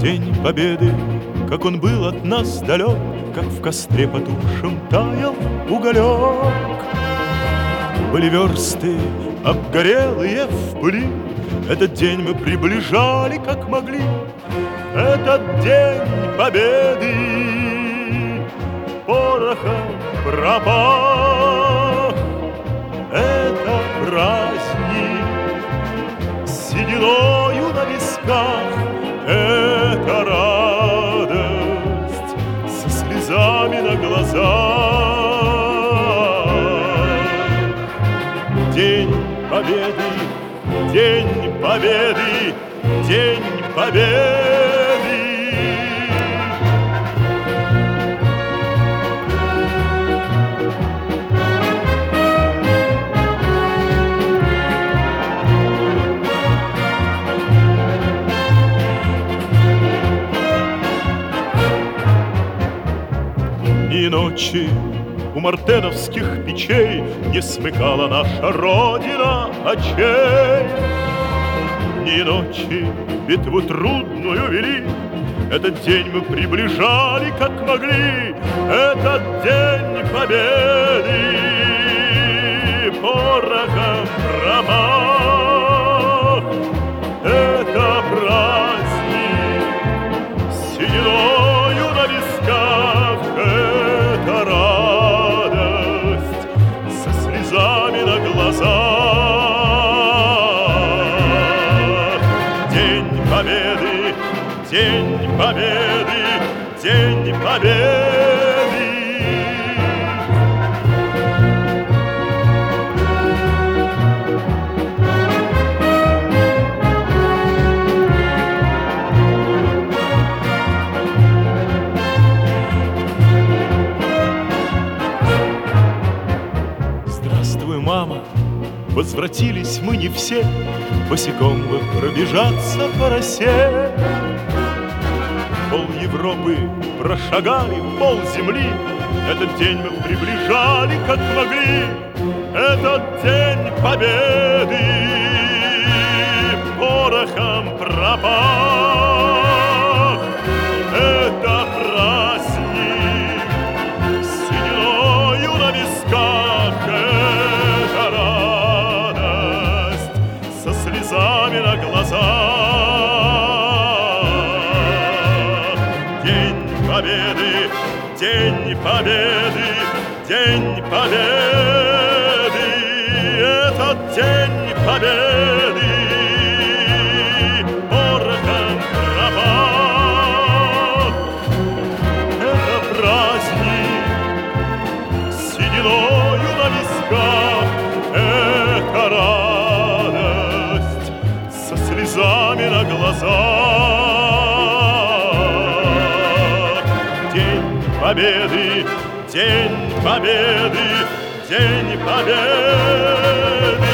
День Победы, как он был от нас далек, как в костре потухшем таял уголек. Были версты, обгорелые в пыли, этот день мы приближали, как могли. Этот день Победы порохом пропах. Это праздник с сединою на висках, это радость со слезами на глазах. День Победы, День Победы, День Победы. И ночи у мартеновских печей не смыкала наша Родина очей. Ни ночи битву трудную вели, этот день мы приближали, как могли. Этот день Победы порохом промах. Это праздник с сединою на висках, это радость со слезами на глазах. День Победы, День Победы, День Победы. Здравствуй, мама, возвратились мы не все, босиком бы пробежаться по росе. Пол Европы прошагали, пол земли, этот день мы приближали, как могли. Этот день Победы порохом пропах. Это праздник с сединою на висках, это радость со слезами на глазах. День Победы, День Победы, День Победы. Этот День Победы порохом пропах. Это праздник с сединою на висках, это радость со слезами на глазах. День Победы, День Победы, День Победы.